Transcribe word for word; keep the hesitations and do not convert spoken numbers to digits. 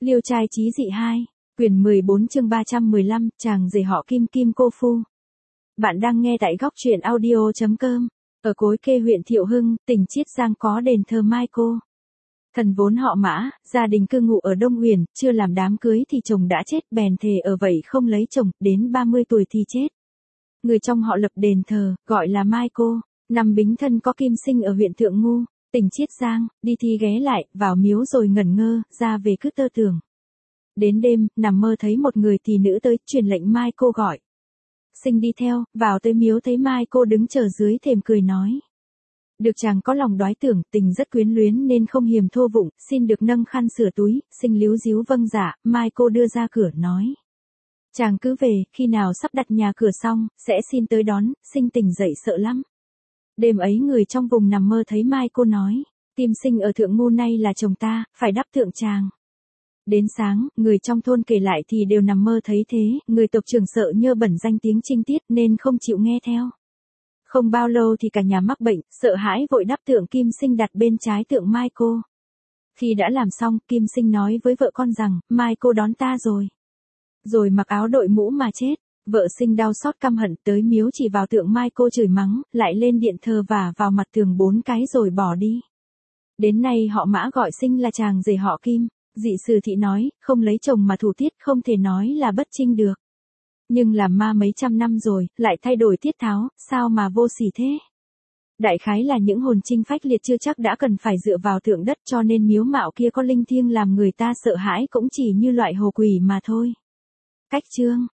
Liêu trai chí dị hai, quyển mười bốn chương ba trăm mười lăm, chàng rể họ Kim Kim cô phu. Bạn đang nghe tại góc truyện audio chấm com. Ở Cối Kê huyện Thiệu Hưng, tỉnh Chiết Giang có đền thờ Mai Cô. Thần vốn họ Mã, gia đình cư ngụ ở Đông Huyền, chưa làm đám cưới thì chồng đã chết, bèn thề ở vậy không lấy chồng, đến ba mươi tuổi thì chết. Người trong họ lập đền thờ, gọi là Mai Cô. Năm Bính Thân có Kim sinh ở huyện Thượng Ngu, tỉnh Chiết Giang, đi thi ghé lại, vào miếu rồi ngẩn ngơ, ra về cứ tơ tưởng. Đến đêm, nằm mơ thấy một người tỳ nữ tới, truyền lệnh Mai Cô gọi. Sinh đi theo, vào tới miếu thấy Mai Cô đứng chờ dưới thềm cười nói. Được chàng có lòng đoái tưởng, tình rất quyến luyến nên không hiềm thô vụng, xin được nâng khăn sửa túi, sinh líu díu vâng dạ, Mai Cô đưa ra cửa nói. Chàng cứ về, khi nào sắp đặt nhà cửa xong, sẽ xin tới đón, sinh tỉnh dậy sợ lắm. Đêm ấy người trong vùng nằm mơ thấy Mai Cô nói, Kim sinh ở Thượng Ngu nay là chồng ta, phải đáp thượng chàng. Đến sáng, người trong thôn kể lại thì đều nằm mơ thấy thế, người tộc trưởng sợ nhơ bẩn danh tiếng trinh tiết nên không chịu nghe theo. Không bao lâu thì cả nhà mắc bệnh, sợ hãi vội đắp tượng Kim sinh đặt bên trái tượng Mai Cô. Khi đã làm xong, Kim sinh nói với vợ con rằng, Mai Cô đón ta rồi. Rồi mặc áo đội mũ mà chết. Vợ sinh đau xót căm hận tới miếu chỉ vào tượng Mai Cô chửi mắng, lại lên điện thờ và vào mặt tường bốn cái rồi bỏ đi. Đến nay họ Mã gọi sinh là chàng rể họ Kim. Dị sử thị nói, không lấy chồng mà thủ tiết không thể nói là bất trinh được. Nhưng làm ma mấy trăm năm rồi, lại thay đổi tiết tháo, sao mà vô sỉ thế? Đại khái là những hồn trinh phách liệt chưa chắc đã cần phải dựa vào tượng đất, cho nên miếu mạo kia có linh thiêng làm người ta sợ hãi cũng chỉ như loại hồ quỷ mà thôi. Cách chương